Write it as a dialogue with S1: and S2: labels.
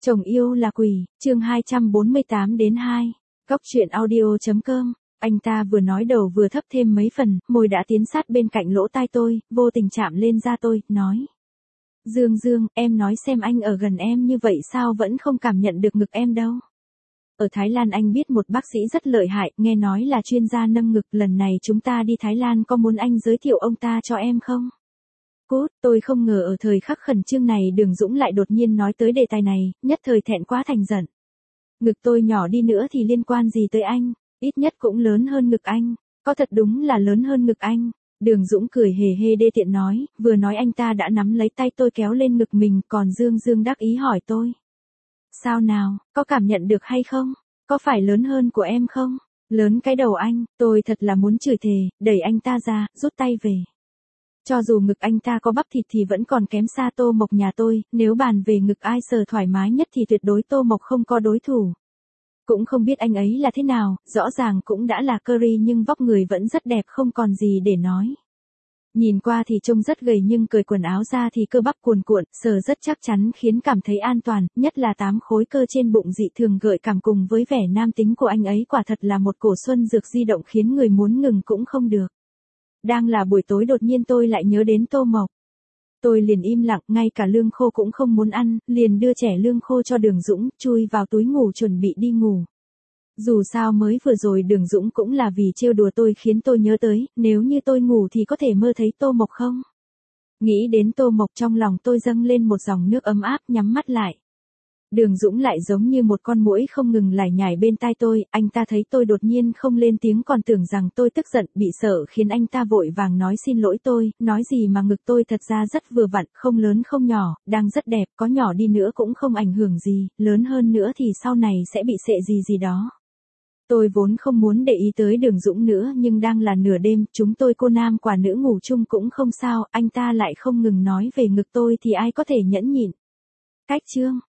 S1: Chồng yêu là quỷ, chương 248 đến 2. Góc truyện audio.com. Anh ta vừa nói đầu vừa thấp thêm mấy phần, môi đã tiến sát bên cạnh lỗ tai tôi, vô tình chạm lên da tôi, nói. Dương, em nói xem anh ở gần em như vậy sao vẫn không cảm nhận được ngực em đâu. Ở Thái Lan anh biết một bác sĩ rất lợi hại, nghe nói là chuyên gia nâng ngực, lần này chúng ta đi Thái Lan có muốn anh giới thiệu ông ta cho em không? Cút, tôi không ngờ ở thời khắc khẩn trương này Đường Dũng lại đột nhiên nói tới đề tài này, nhất thời thẹn quá thành giận. Ngực tôi nhỏ đi nữa thì liên quan gì tới anh, ít nhất cũng lớn hơn ngực anh, có thật đúng là lớn hơn ngực anh. Đường Dũng cười hề hê đê tiện nói, vừa nói anh ta đã nắm lấy tay tôi kéo lên ngực mình, còn Dương đắc ý hỏi tôi. Sao nào, có cảm nhận được hay không? Có phải lớn hơn của em không? Lớn cái đầu anh, tôi thật là muốn chửi thề, đẩy anh ta ra, rút tay về. Cho dù ngực anh ta có bắp thịt thì vẫn còn kém xa Tô Mộc nhà tôi, nếu bàn về ngực ai sờ thoải mái nhất thì tuyệt đối Tô Mộc không có đối thủ. Cũng không biết anh ấy là thế nào, rõ ràng cũng đã là curry nhưng vóc người vẫn rất đẹp không còn gì để nói. Nhìn qua thì trông rất gầy nhưng cởi quần áo ra thì cơ bắp cuồn cuộn, sờ rất chắc chắn khiến cảm thấy an toàn, nhất là 8 khối cơ trên bụng dị thường gợi cảm cùng với vẻ nam tính của anh ấy quả thật là một cổ xuân dược di động khiến người muốn ngừng cũng không được. Đang là buổi tối đột nhiên tôi lại nhớ đến Tô Mộc. Tôi liền im lặng, ngay cả lương khô cũng không muốn ăn, liền đưa chẻ lương khô cho Đường Dũng, chui vào túi ngủ chuẩn bị đi ngủ. Dù sao mới vừa rồi Đường Dũng cũng là vì trêu đùa tôi khiến tôi nhớ tới, nếu như tôi ngủ thì có thể mơ thấy Tô Mộc không? Nghĩ đến Tô Mộc trong lòng tôi dâng lên một dòng nước ấm áp, nhắm mắt lại. Đường Dũng lại giống như một con muỗi không ngừng lải nhải bên tai tôi, anh ta thấy tôi đột nhiên không lên tiếng còn tưởng rằng tôi tức giận, bị sợ khiến anh ta vội vàng nói xin lỗi tôi, nói gì mà ngực tôi thật ra rất vừa vặn, không lớn không nhỏ, đang rất đẹp, có nhỏ đi nữa cũng không ảnh hưởng gì, lớn hơn nữa thì sau này sẽ bị sệ gì đó. Tôi vốn không muốn để ý tới Đường Dũng nữa nhưng đang là nửa đêm, chúng tôi cô nam quả nữ ngủ chung cũng không sao, anh ta lại không ngừng nói về ngực tôi thì ai có thể nhẫn nhịn. Cách chương.